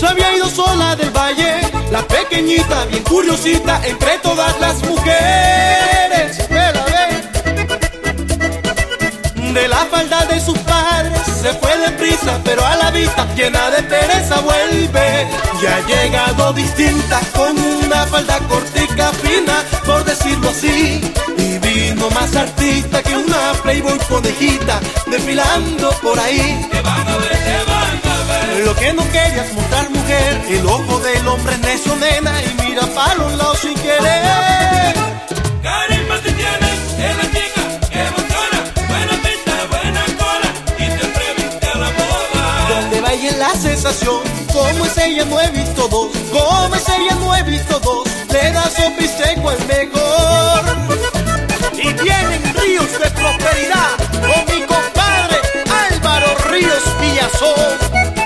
había ido sola del valle, la pequeñita, bien curiosita, entre todas las mujeres. De la falda de sus padres se fue deprisa, pero a la vista llena de pereza vuelve. Ya ha llegado distinta, con una falda cortica fina, por decirlo así, y vino más artista que una Playboy conejita, desfilando por ahí. Te van a ver, te van a ver. Lo que no querías mostrar, mujer, el ojo del hombre es necio, nena, y mira para los lados sin querer. Carisma te tienes, es la chica que emociona, buena pinta, buena cola, y te atreviste a la moda. Donde vaya la sensación, como es ella no he visto dos, como es ella no he visto dos, le da sopiseco el mejor. Y vienen ríos de prosperidad con mi compadre Álvaro Ríos Villazón.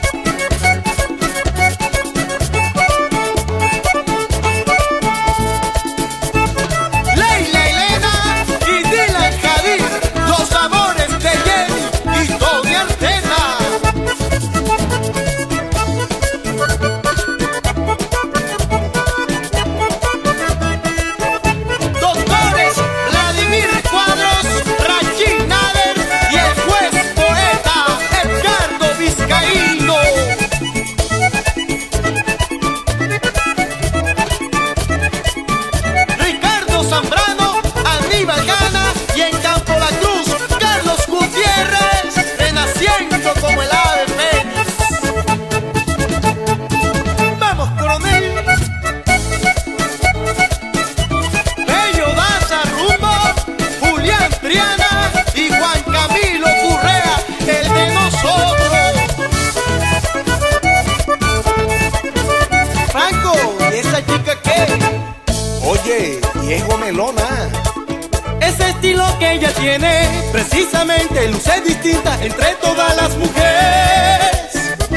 Viejo melona. Ese estilo que ella tiene, precisamente luce distinta entre todas las mujeres.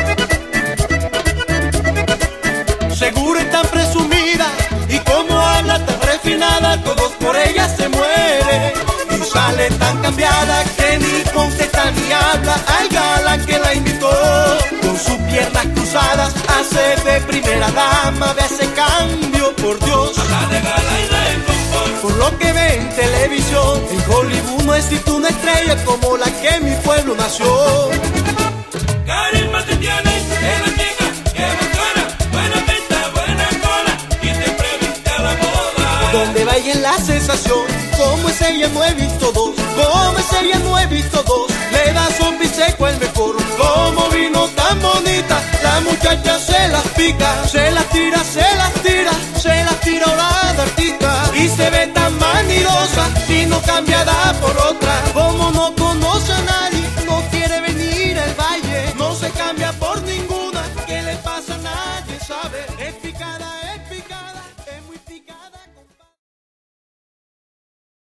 Seguro es tan presumida y como habla tan refinada, todos por ella se mueren. Y sale tan cambiada que ni contesta ni habla al galán que la invitó. Con sus piernas cruzadas hace de primera dama, ve ese cambio, por Dios. Por lo que ve en televisión, en Hollywood no existe una estrella como la que en mi pueblo nació. Carisma te tienes, es la chica que emociona, buena pinta, buena cola, y te atreviste a la moda. Donde vaya la sensación, como es ella no he visto dos, como es ella no he visto dos, le da sopiseco el mejor. Como vino tan bonita, la muchacha se las pica, se las tira, se las tira, se las tira ahora de artista. Y se ve tan vanidosa y no cambiada por otra.